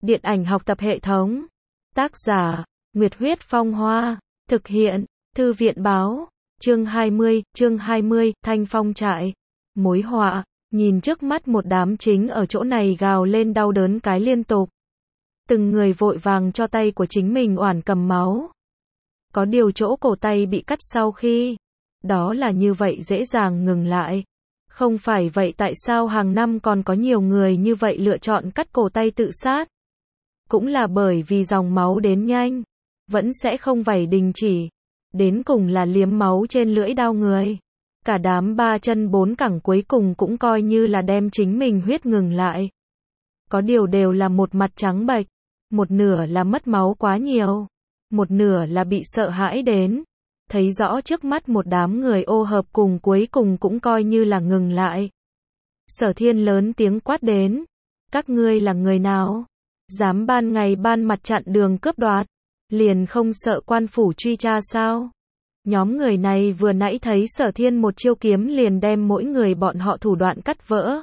Điện ảnh học tập hệ thống. Tác giả, Nguyệt Huyết Phong Hoa. Thực hiện, Thư viện Báo. Chương 20, Thanh Phong trại. Mối họa, nhìn trước mắt một đám chính ở chỗ này gào lên đau đớn cái liên tục. Từng người vội vàng cho tay của chính mình oản cầm máu. Có điều chỗ cổ tay bị cắt sau khi đó là như vậy dễ dàng ngừng lại. Không phải vậy tại sao hàng năm còn có nhiều người như vậy lựa chọn cắt cổ tay tự sát? Cũng là bởi vì dòng máu đến nhanh, vẫn sẽ không phải đình chỉ. Đến cùng là liếm máu trên lưỡi dao người. Cả đám ba chân bốn cẳng cuối cùng cũng coi như là đem chính mình huyết ngừng lại. Có điều đều là một mặt trắng bệch, một nửa là mất máu quá nhiều, một nửa là bị sợ hãi đến. Thấy rõ trước mắt một đám người ô hợp cùng cuối cùng cũng coi như là ngừng lại. Sở Thiên lớn tiếng quát đến. Các ngươi là người nào? Dám ban ngày ban mặt chặn đường cướp đoạt? Liền không sợ quan phủ truy tra sao? Nhóm người này vừa nãy thấy Sở Thiên một chiêu kiếm liền đem mỗi người bọn họ thủ đoạn cắt vỡ.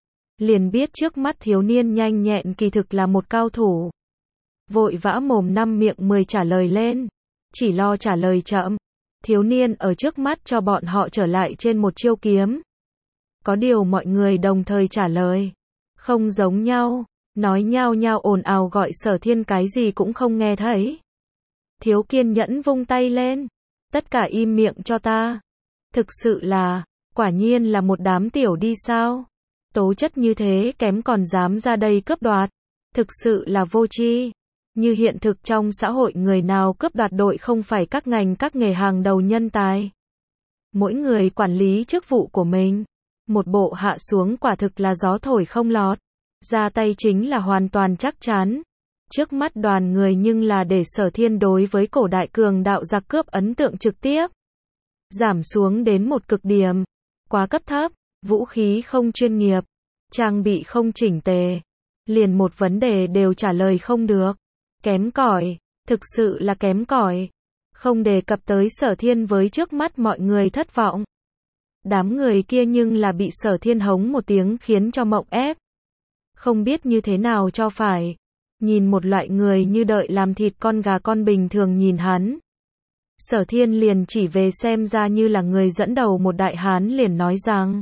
Liền biết trước mắt thiếu niên nhanh nhẹn kỳ thực là một cao thủ. Vội vã mồm năm miệng 10 trả lời lên. Chỉ lo trả lời chậm. Thiếu niên ở trước mắt cho bọn họ trở lại trên một chiêu kiếm. Có điều mọi người đồng thời trả lời. Không giống nhau. Nói nhao nhao ồn ào gọi Sở Thiên cái gì cũng không nghe thấy. Thiếu kiên nhẫn vung tay lên. Tất cả im miệng cho ta. Thực sự là, quả nhiên là một đám tiểu đi sao? Tố chất như thế kém còn dám ra đây cướp đoạt. Thực sự là vô tri. Như hiện thực trong xã hội người nào cướp đoạt đội không phải các ngành các nghề hàng đầu nhân tài. Mỗi người quản lý chức vụ của mình. Một bộ hạ xuống quả thực là gió thổi không lọt. Ra tay chính là hoàn toàn chắc chắn. Trước mắt đoàn người nhưng là để Sở Thiên đối với cổ đại cường đạo giặc cướp ấn tượng trực tiếp. Giảm xuống đến một cực điểm. Quá cấp thấp, vũ khí không chuyên nghiệp, trang bị không chỉnh tề. Liền một vấn đề đều trả lời không được. Kém cỏi, thực sự là kém cỏi. Không đề cập tới Sở Thiên với trước mắt mọi người thất vọng. Đám người kia nhưng là bị Sở Thiên hống một tiếng khiến cho mộng ép. Không biết như thế nào cho phải. Nhìn một loại người như đợi làm thịt con gà con bình thường nhìn hắn. Sở Thiên liền chỉ về xem ra như là người dẫn đầu một đại hán liền nói rằng.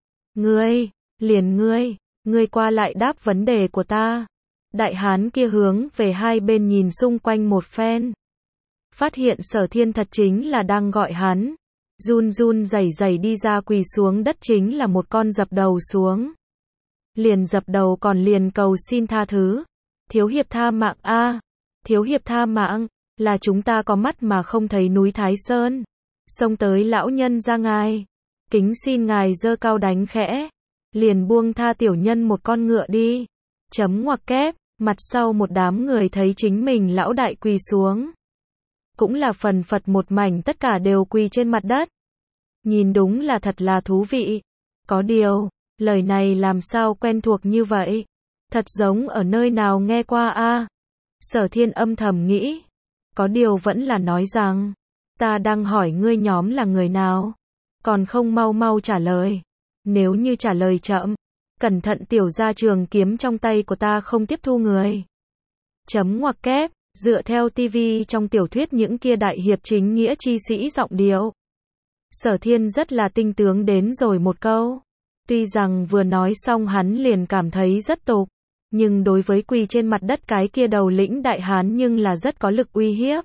Ngươi qua lại đáp vấn đề của ta. Đại hán kia hướng về hai bên nhìn xung quanh một phen. Phát hiện Sở Thiên thật chính là đang gọi hắn. Run run rẩy rẩy đi ra quỳ xuống đất chính là một con dập đầu xuống. Liền dập đầu còn liền cầu xin tha thứ. Thiếu hiệp tha mạng a, thiếu hiệp tha mạng, là chúng ta có mắt mà không thấy núi Thái Sơn. Xông tới lão nhân ra ngài. Kính xin ngài giơ cao đánh khẽ. Liền buông tha tiểu nhân một con ngựa đi. Chấm ngoặc kép, mặt sau một đám người thấy chính mình lão đại quỳ xuống. Cũng là phần phật một mảnh tất cả đều quỳ trên mặt đất. Nhìn đúng là thật là thú vị. Có điều, lời này làm sao quen thuộc như vậy? Thật giống ở nơi nào nghe qua a. Sở Thiên âm thầm nghĩ. Có điều vẫn là nói rằng. Ta đang hỏi ngươi nhóm là người nào? Còn không mau mau trả lời. Nếu như trả lời chậm. Cẩn thận tiểu ra trường kiếm trong tay của ta không tiếp thu người. Chấm ngoặc kép. Dựa theo TV trong tiểu thuyết những kia đại hiệp chính nghĩa chi sĩ giọng điệu. Sở Thiên rất là tinh tướng đến rồi một câu. Tuy rằng vừa nói xong hắn liền cảm thấy rất tục. Nhưng đối với quỳ trên mặt đất cái kia đầu lĩnh đại hán nhưng là rất có lực uy hiếp.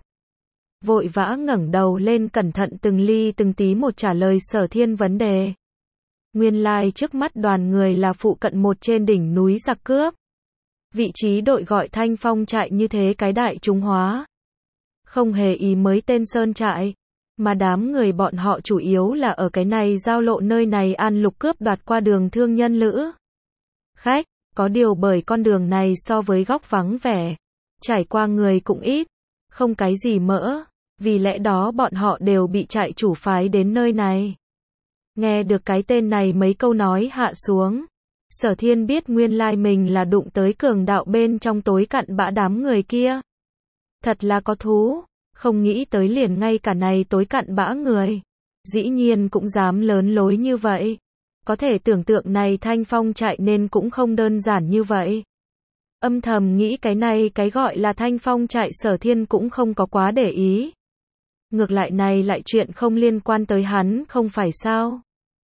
Vội vã ngẩng đầu lên cẩn thận từng ly từng tí một trả lời Sở Thiên vấn đề. Nguyên lai trước mắt đoàn người là phụ cận một trên đỉnh núi giặc cướp. Vị trí đội gọi Thanh Phong trại như thế cái đại trung hóa. Không hề ý mới tên Sơn trại. Mà đám người bọn họ chủ yếu là ở cái này giao lộ nơi này an lục cướp đoạt qua đường thương nhân lữ khách. Có điều bởi con đường này so với góc vắng vẻ, trải qua người cũng ít, không cái gì mỡ, vì lẽ đó bọn họ đều bị trại chủ phái đến nơi này. Nghe được cái tên này mấy câu nói hạ xuống, Sở Thiên biết nguyên lai mình là đụng tới cường đạo bên trong tối cặn bã đám người kia. Thật là có thú, không nghĩ tới liền ngay cả này tối cặn bã người, dĩ nhiên cũng dám lớn lối như vậy. Có thể tưởng tượng này Thanh Phong trại nên cũng không đơn giản như vậy. Âm thầm nghĩ cái này cái gọi là Thanh Phong trại Sở Thiên cũng không có quá để ý. Ngược lại này lại chuyện không liên quan tới hắn không phải sao.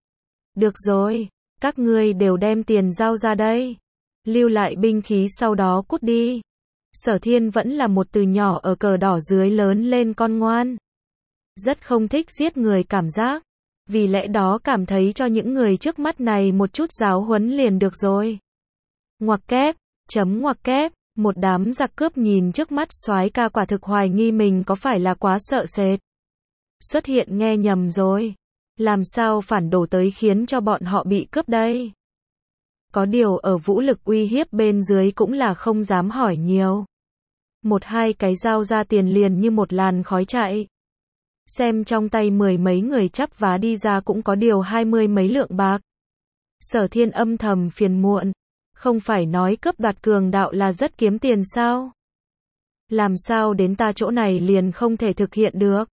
Được rồi, các ngươi đều đem tiền giao ra đây. Lưu lại binh khí sau đó cút đi. Sở Thiên vẫn là một từ nhỏ ở cờ đỏ dưới lớn lên con ngoan. Rất không thích giết người cảm giác. Vì lẽ đó cảm thấy cho những người trước mắt này một chút giáo huấn liền được rồi. Ngoặc kép, ngoặc kép, một đám giặc cướp nhìn trước mắt soái ca quả thực hoài nghi mình có phải là quá sợ sệt. Xuất hiện nghe nhầm rồi. Làm sao phản đổ tới khiến cho bọn họ bị cướp đây? Có điều ở vũ lực uy hiếp bên dưới cũng là không dám hỏi nhiều. Một hai cái giao ra tiền liền như một làn khói chạy. Xem trong tay mười mấy người chắp vá đi ra cũng có điều 20 mấy lượng bạc. Sở Thiên âm thầm phiền muộn. Không phải nói cướp đoạt cường đạo là rất kiếm tiền sao? Làm sao đến ta chỗ này liền không thể thực hiện được?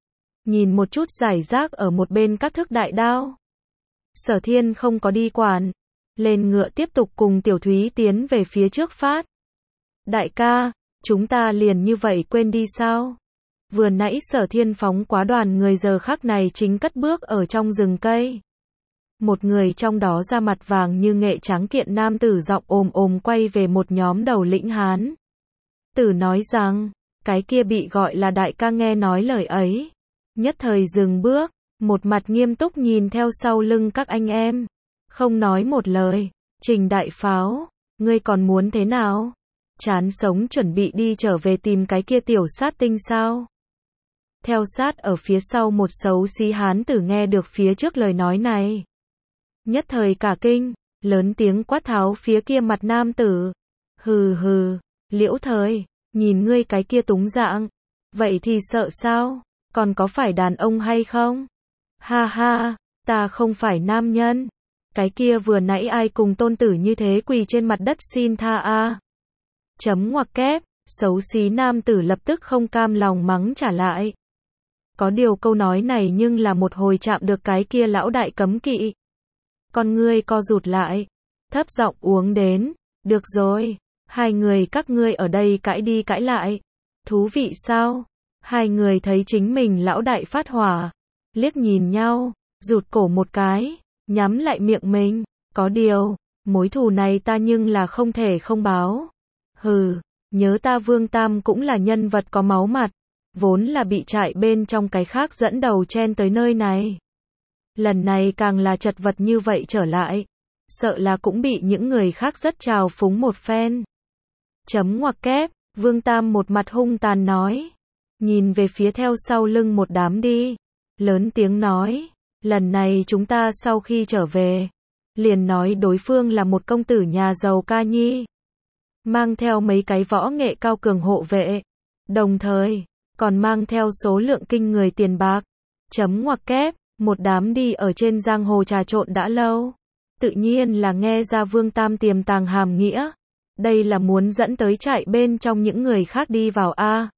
Nhìn một chút giải rác ở một bên các thức đại đao. Sở Thiên không có đi quản. Lên ngựa tiếp tục cùng Tiểu Thúy tiến về phía trước phát. Đại ca, chúng ta liền như vậy quên đi sao? Vừa nãy Sở Thiên phóng quá đoàn người giờ khắc này chính cất bước ở trong rừng cây. Một người trong đó da mặt vàng như nghệ trắng kiện nam tử giọng ồm ồm quay về một nhóm đầu lĩnh Hán. Tử nói rằng, cái kia bị gọi là đại ca nghe nói lời ấy. Nhất thời dừng bước, một mặt nghiêm túc nhìn theo sau lưng các anh em. Không nói một lời, Trình đại pháo, ngươi còn muốn thế nào? Chán sống chuẩn bị đi trở về tìm cái kia tiểu sát tinh sao? Theo sát ở phía sau một xấu xí hán tử nghe được phía trước lời nói này. Nhất thời cả kinh, lớn tiếng quát tháo phía kia mặt nam tử. Hừ hừ, Liễu Thời, nhìn ngươi cái kia túng dạng. Vậy thì sợ sao? Còn có phải đàn ông hay không? Ha ha, ta không phải nam nhân. Cái kia vừa nãy ai cùng tôn tử như thế quỳ trên mặt đất xin tha a. Ngoặc kép, xấu xí nam tử lập tức không cam lòng mắng trả lại. Có điều câu nói này nhưng là một hồi chạm được cái kia lão đại cấm kỵ. Con ngươi co rụt lại, thấp giọng uống đến, được rồi, hai người các ngươi ở đây cãi đi cãi lại. Thú vị sao? Hai người thấy chính mình lão đại phát hỏa, liếc nhìn nhau, rụt cổ một cái, nhắm lại miệng mình, có điều, mối thù này ta nhưng là không thể không báo. Hừ, nhớ ta Vương Tam cũng là nhân vật có máu mặt, vốn là bị trại bên trong cái khác dẫn đầu chen tới nơi này. Lần này càng là chật vật như vậy trở lại, sợ là cũng bị những người khác rất trào phúng một phen. Ngoặc kép, Vương Tam một mặt hung tàn nói, nhìn về phía theo sau lưng một đám đi, lớn tiếng nói, lần này chúng ta sau khi trở về, liền nói đối phương là một công tử nhà giàu ca nhi, mang theo mấy cái võ nghệ cao cường hộ vệ, đồng thời, còn mang theo số lượng kinh người tiền bạc. Ngoặc kép, một đám đi ở trên giang hồ trà trộn đã lâu, tự nhiên là nghe ra Vương Tam tiềm tàng hàm nghĩa, đây là muốn dẫn tới trại bên trong những người khác đi vào a.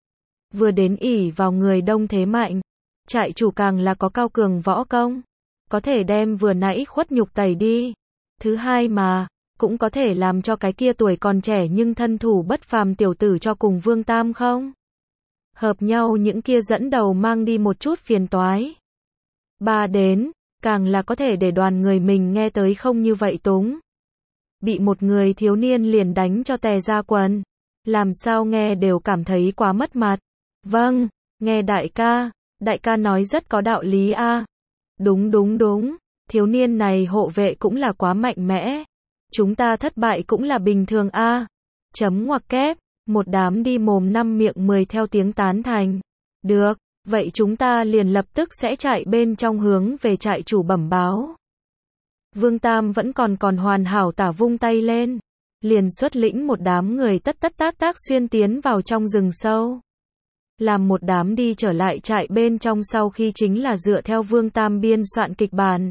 Vừa đến ỷ vào người đông thế mạnh, trại chủ càng là có cao cường võ công, có thể đem vừa nãy khuất nhục tẩy đi. Thứ hai mà, cũng có thể làm cho cái kia tuổi còn trẻ nhưng thân thủ bất phàm tiểu tử cho cùng Vương Tam không? Hợp nhau những kia dẫn đầu mang đi một chút phiền toái. Ba đến, càng là có thể để đoàn người mình nghe tới không như vậy túng. Bị một người thiếu niên liền đánh cho tè ra quần. Làm sao nghe đều cảm thấy quá mất mặt. Vâng, nghe đại ca nói rất có đạo lý a. Đúng đúng đúng, thiếu niên này hộ vệ cũng là quá mạnh mẽ. Chúng ta thất bại cũng là bình thường a. Ngoặc kép, một đám đi mồm năm miệng 10 theo tiếng tán thành. Được, vậy chúng ta liền lập tức sẽ chạy bên trong hướng về trại chủ bẩm báo. Vương Tam vẫn còn hoàn hảo tả vung tay lên, liền xuất lĩnh một đám người tất tác xuyên tiến vào trong rừng sâu. Làm một đám đi trở lại trại bên trong sau khi chính là dựa theo Vương Tam biên soạn kịch bản.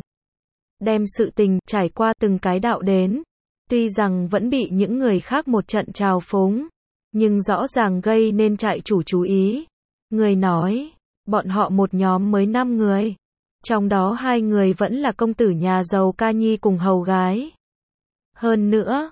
Đem sự tình trải qua từng cái đạo đến, tuy rằng vẫn bị những người khác một trận trào phúng, nhưng rõ ràng gây nên trại chủ chú ý. Người nói, bọn họ một nhóm mới 5 người. Trong đó 2 người vẫn là công tử nhà giàu ca nhi cùng hầu gái. Hơn nữa,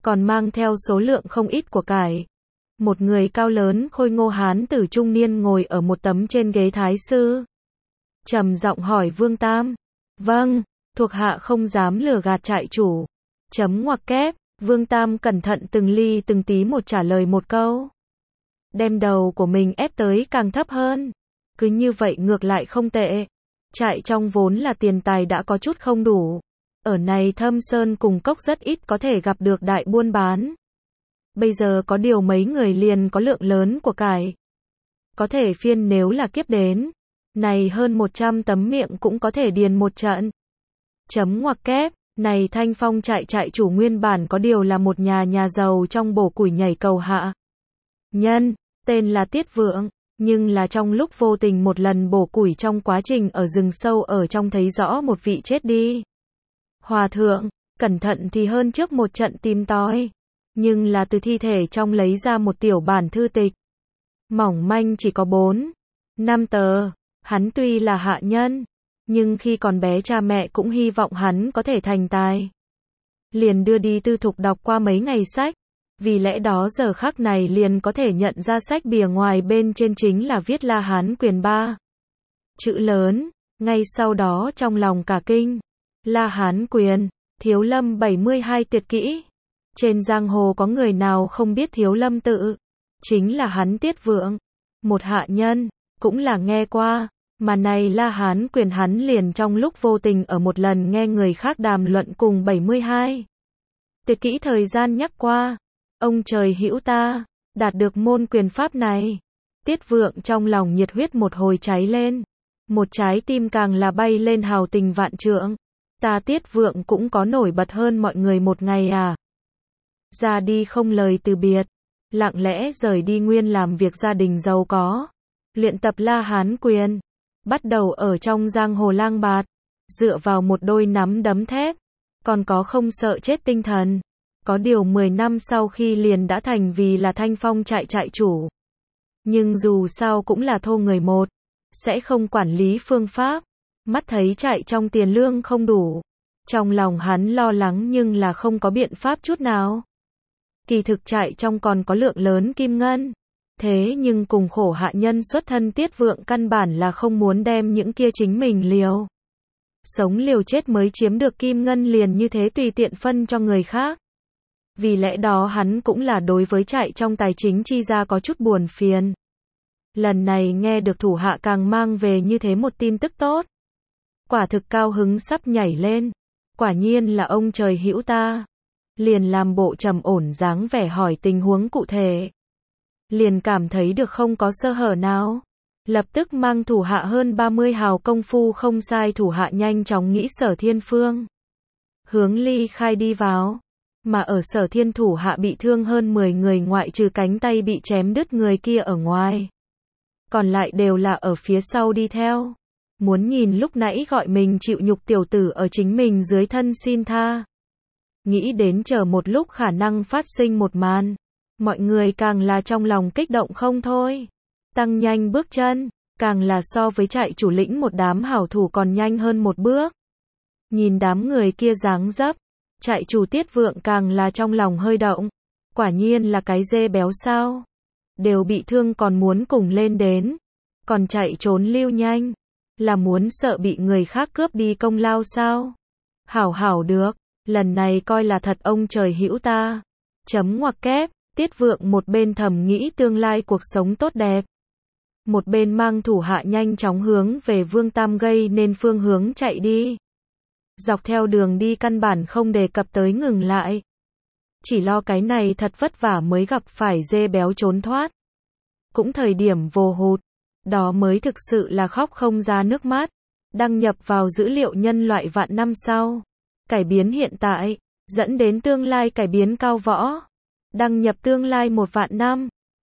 còn mang theo số lượng không ít của cải. Một người cao lớn khôi ngô hán tử trung niên ngồi ở một tấm trên ghế thái sư. Trầm giọng hỏi Vương Tam. Vâng, thuộc hạ không dám lừa gạt trại chủ. Chấm ngoặc kép, Vương Tam cẩn thận từng ly từng tí một trả lời một câu. Đem đầu của mình ép tới càng thấp hơn. Cứ như vậy ngược lại không tệ. Trại trong vốn là tiền tài đã có chút không đủ. Ở này Thâm Sơn cùng cốc rất ít có thể gặp được đại buôn bán. Bây giờ có điều mấy người liền có lượng lớn của cải. Có thể phiên nếu là kiếp đến. Này hơn 100 tấm miệng cũng có thể điền một trận. Chấm ngoặc kép, này Thanh Phong trại chủ nguyên bản có điều là một nhà giàu trong bổ củi nhảy cầu hạ. Nhân, tên là Tiết Vượng, nhưng là trong lúc vô tình một lần bổ củi trong quá trình ở rừng sâu ở trong thấy rõ một vị chết đi. Hòa thượng, cẩn thận thì hơn trước một trận tìm tòi, nhưng là từ thi thể trong lấy ra một tiểu bản thư tịch. Mỏng manh chỉ có 4, 5 tờ, hắn tuy là hạ nhân, nhưng khi còn bé cha mẹ cũng hy vọng hắn có thể thành tài. Liền đưa đi tư thục đọc qua mấy ngày sách, vì lẽ đó giờ khắc này liền có thể nhận ra sách bìa ngoài bên trên chính là viết La Hán Quyền 3 chữ lớn, ngay sau đó trong lòng cả kinh. La Hán Quyền, Thiếu Lâm 72 tuyệt kỹ. Trên giang hồ có người nào không biết Thiếu Lâm tự? Chính là hắn Tiết Vượng, một hạ nhân, cũng là nghe qua. Mà này La Hán Quyền hắn liền trong lúc vô tình ở một lần nghe người khác đàm luận cùng 72 tuyệt kỹ thời gian nhắc qua. Ông trời hữu ta, đạt được môn quyền pháp này. Tiết Vượng trong lòng nhiệt huyết một hồi cháy lên. Một trái tim càng là bay lên hào tình vạn trượng. Ta Tiết Vượng cũng có nổi bật hơn mọi người một ngày à. Ra đi không lời từ biệt. Lặng lẽ rời đi nguyên làm việc gia đình giàu có. Luyện tập La Hán Quyền. Bắt đầu ở trong giang hồ lang bạt. Dựa vào một đôi nắm đấm thép. Còn có không sợ chết tinh thần. Có điều 10 năm sau khi liền đã thành vì là Thanh Phong trại chủ. Nhưng dù sao cũng là thô người một. Sẽ không quản lý phương pháp. Mắt thấy trại trong tiền lương không đủ. Trong lòng hắn lo lắng nhưng là không có biện pháp chút nào. Kỳ thực trại trong còn có lượng lớn kim ngân. Thế nhưng cùng khổ hạ nhân xuất thân Tiết Vượng căn bản là không muốn đem những kia chính mình liều. Sống liều chết mới chiếm được kim ngân liền như thế tùy tiện phân cho người khác. Vì lẽ đó hắn cũng là đối với trại trong tài chính chi ra có chút buồn phiền. Lần này nghe được thủ hạ càng mang về như thế một tin tức tốt. Quả thực cao hứng sắp nhảy lên. Quả nhiên là ông trời hữu ta. Liền làm bộ trầm ổn dáng vẻ hỏi tình huống cụ thể. Liền cảm thấy được không có sơ hở nào. Lập tức mang thủ hạ hơn 30 hào công phu không sai thủ hạ nhanh chóng nghĩ Sở Thiên phương. Hướng ly khai đi vào. Mà ở Sở Thiên thủ hạ bị thương hơn 10 người ngoại trừ cánh tay bị chém đứt người kia ở ngoài. Còn lại đều là ở phía sau đi theo. Muốn nhìn lúc nãy gọi mình chịu nhục tiểu tử ở chính mình dưới thân xin tha. Nghĩ đến chờ một lúc khả năng phát sinh một màn. Mọi người càng là trong lòng kích động không thôi. Tăng nhanh bước chân, càng là so với trại chủ lĩnh một đám hảo thủ còn nhanh hơn một bước. Nhìn đám người kia dáng dấp, trại chủ Tiết Vượng càng là trong lòng hơi động. Quả nhiên là cái dê béo sao. Đều bị thương còn muốn cùng lên đến. Còn chạy trốn lưu nhanh. Là muốn sợ bị người khác cướp đi công lao sao? Hảo được, lần này coi là thật ông trời hữu ta. Chấm ngoặc kép, Tiết Vượng một bên thầm nghĩ tương lai cuộc sống tốt đẹp. Một bên mang thủ hạ nhanh chóng hướng về Vương Tam gây nên phương hướng chạy đi. Dọc theo đường đi căn bản không đề cập tới ngừng lại. Chỉ lo cái này thật vất vả mới gặp phải dê béo trốn thoát. Cũng thời điểm vô hụt. Đó mới thực sự là khóc không ra nước mắt. Đăng nhập vào dữ liệu nhân loại vạn năm sau. Cải biến hiện tại, dẫn đến tương lai cải biến cao võ. Đăng nhập tương lai 1 vạn năm.